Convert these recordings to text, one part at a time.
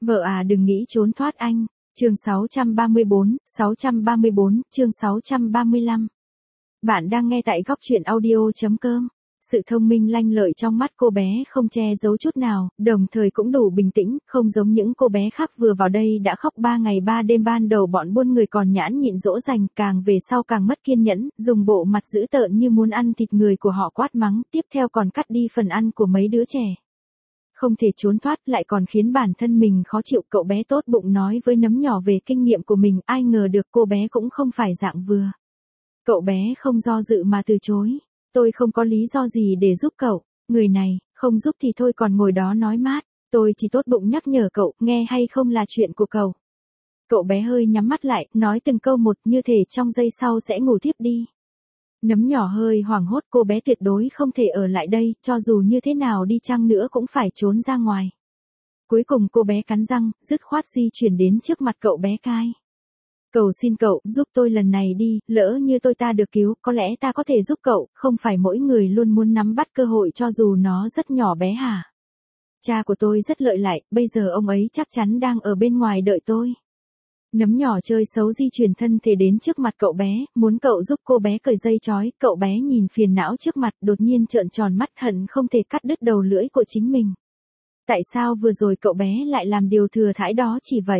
Vợ à đừng nghĩ trốn thoát anh. Chương 634, chương 635. Bạn đang nghe tại góc truyện audio.com. Sự thông minh lanh lợi trong mắt cô bé không che giấu chút nào, đồng thời cũng đủ bình tĩnh, không giống những cô bé khác vừa vào đây đã khóc 3 ngày 3 đêm. Ban đầu bọn buôn người còn nhãn nhịn dỗ dành, càng về sau càng mất kiên nhẫn, dùng bộ mặt dữ tợn như muốn ăn thịt người của họ quát mắng, tiếp theo còn cắt đi phần ăn của mấy đứa trẻ. Không thể trốn thoát lại còn khiến bản thân mình khó chịu. Cậu bé tốt bụng nói với Nấm Nhỏ về kinh nghiệm của mình, ai ngờ được cô bé cũng không phải dạng vừa. Cậu bé không do dự mà từ chối. Tôi không có lý do gì để giúp cậu, người này, không giúp thì thôi còn ngồi đó nói mát, tôi chỉ tốt bụng nhắc nhở cậu, nghe hay không là chuyện của cậu. Cậu bé hơi nhắm mắt lại, nói từng câu một như thể trong giây sau sẽ ngủ tiếp đi. Nấm Nhỏ hơi hoảng hốt, cô bé tuyệt đối không thể ở lại đây, cho dù như thế nào đi chăng nữa cũng phải trốn ra ngoài. Cuối cùng cô bé cắn răng, dứt khoát di chuyển đến trước mặt cậu bé cai. Cầu xin cậu, giúp tôi lần này đi, lỡ như tôi ta được cứu, có lẽ ta có thể giúp cậu, không phải mỗi người luôn muốn nắm bắt cơ hội cho dù nó rất nhỏ bé hả? Cha của tôi rất lợi hại, bây giờ ông ấy chắc chắn đang ở bên ngoài đợi tôi. Nấm Nhỏ chơi xấu di chuyển thân thể đến trước mặt cậu bé, muốn cậu giúp cô bé cởi dây chói. Cậu bé nhìn phiền não trước mặt, đột nhiên trợn tròn mắt, hận không thể cắt đứt đầu lưỡi của chính mình. Tại sao vừa rồi cậu bé lại làm điều thừa thãi đó chỉ vậy?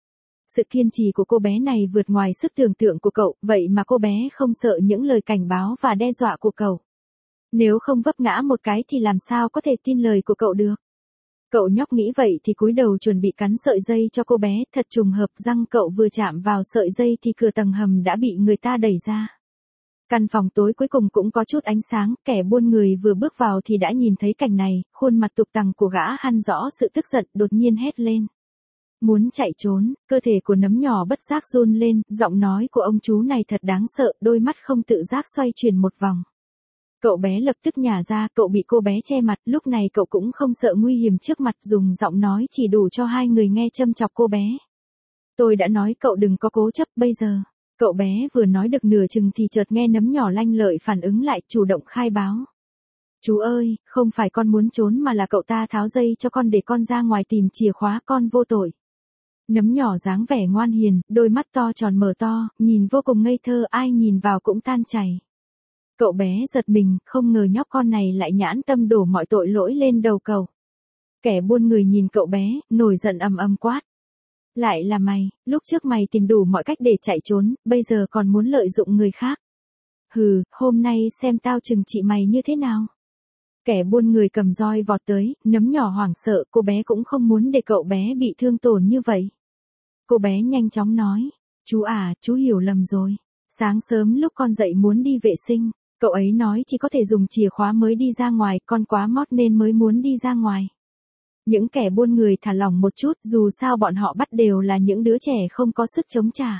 Sự kiên trì của cô bé này vượt ngoài sức tưởng tượng của cậu, vậy mà cô bé không sợ những lời cảnh báo và đe dọa của cậu. Nếu không vấp ngã một cái thì làm sao có thể tin lời của cậu được? Cậu nhóc nghĩ vậy thì cúi đầu chuẩn bị cắn sợi dây cho cô bé, thật trùng hợp răng cậu vừa chạm vào sợi dây thì cửa tầng hầm đã bị người ta đẩy ra. Căn phòng tối cuối cùng cũng có chút ánh sáng, kẻ buôn người vừa bước vào thì đã nhìn thấy cảnh này, khuôn mặt tục tằng của gã hằn rõ sự tức giận, đột nhiên hét lên. Muốn chạy trốn, cơ thể của Nấm Nhỏ bất giác run lên, giọng nói của ông chú này thật đáng sợ, đôi mắt không tự giác xoay chuyển một vòng. Cậu bé lập tức nhả ra, cậu bị cô bé che mặt, lúc này cậu cũng không sợ nguy hiểm trước mặt, dùng giọng nói chỉ đủ cho hai người nghe châm chọc cô bé. Tôi đã nói cậu đừng có cố chấp bây giờ. Cậu bé vừa nói được nửa chừng thì chợt nghe Nấm Nhỏ lanh lợi phản ứng lại, chủ động khai báo. Chú ơi, không phải con muốn trốn mà là cậu ta tháo dây cho con để con ra ngoài tìm chìa khóa, con vô tội. Nấm Nhỏ dáng vẻ ngoan hiền, đôi mắt to tròn mở to, nhìn vô cùng ngây thơ, ai nhìn vào cũng tan chảy. Cậu bé giật mình, không ngờ nhóc con này lại nhãn tâm đổ mọi tội lỗi lên đầu cậu. Kẻ buôn người nhìn cậu bé, nổi giận ầm ầm quát. Lại là mày, lúc trước mày tìm đủ mọi cách để chạy trốn, bây giờ còn muốn lợi dụng người khác. Hừ, hôm nay xem tao trừng trị mày như thế nào. Kẻ buôn người cầm roi vọt tới, Nấm Nhỏ hoảng sợ, cô bé cũng không muốn để cậu bé bị thương tổn như vậy. Cô bé nhanh chóng nói, chú à, chú hiểu lầm rồi. Sáng sớm lúc con dậy muốn đi vệ sinh, cậu ấy nói chỉ có thể dùng chìa khóa mới đi ra ngoài, con quá mót nên mới muốn đi ra ngoài. Những kẻ buôn người thả lỏng một chút, dù sao bọn họ bắt đều là những đứa trẻ không có sức chống trả.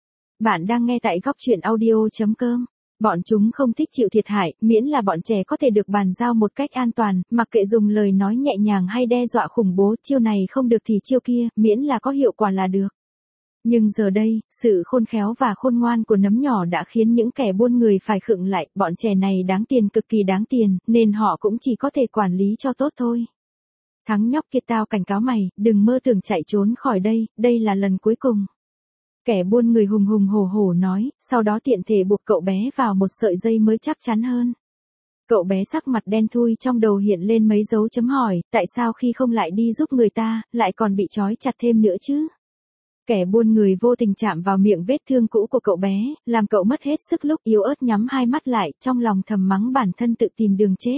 Bạn đang nghe tại góc truyện audio.com. Bọn chúng không thích chịu thiệt hại, miễn là bọn trẻ có thể được bàn giao một cách an toàn, mặc kệ dùng lời nói nhẹ nhàng hay đe dọa khủng bố, chiêu này không được thì chiêu kia, miễn là có hiệu quả là được. Nhưng giờ đây, sự khôn khéo và khôn ngoan của Nấm Nhỏ đã khiến những kẻ buôn người phải khựng lại, bọn trẻ này đáng tiền, cực kỳ đáng tiền, nên họ cũng chỉ có thể quản lý cho tốt thôi. Thằng nhóc kia, tao cảnh cáo mày, đừng mơ tưởng chạy trốn khỏi đây là lần cuối cùng. Kẻ buôn người hùng hùng hổ hổ nói, sau đó tiện thể buộc cậu bé vào một sợi dây mới chắc chắn hơn. Cậu bé sắc mặt đen thui, trong đầu hiện lên mấy dấu chấm hỏi, tại sao khi không lại đi giúp người ta, lại còn bị trói chặt thêm nữa chứ? Kẻ buôn người vô tình chạm vào miệng vết thương cũ của cậu bé, làm cậu mất hết sức, lúc yếu ớt nhắm hai mắt lại, trong lòng thầm mắng bản thân tự tìm đường chết.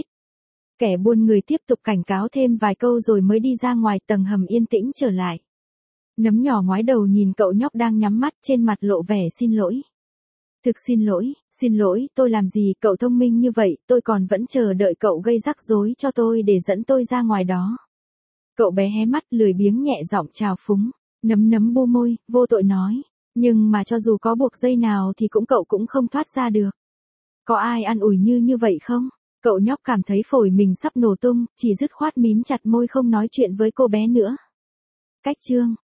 Kẻ buôn người tiếp tục cảnh cáo thêm vài câu rồi mới đi ra ngoài, tầng hầm yên tĩnh trở lại. Nấm Nhỏ ngoái đầu nhìn cậu nhóc đang nhắm mắt, trên mặt lộ vẻ xin lỗi. Thực xin lỗi, tôi làm gì, cậu thông minh như vậy, tôi còn vẫn chờ đợi cậu gây rắc rối cho tôi để dẫn tôi ra ngoài đó. Cậu bé hé mắt, lười biếng nhẹ giọng chào phúng. Nấm bu môi, vô tội nói. Nhưng mà cho dù có buộc dây nào thì cậu cũng không thoát ra được. Có ai an ủi như vậy không? Cậu nhóc cảm thấy phổi mình sắp nổ tung, chỉ dứt khoát mím chặt môi không nói chuyện với cô bé nữa. Cách chương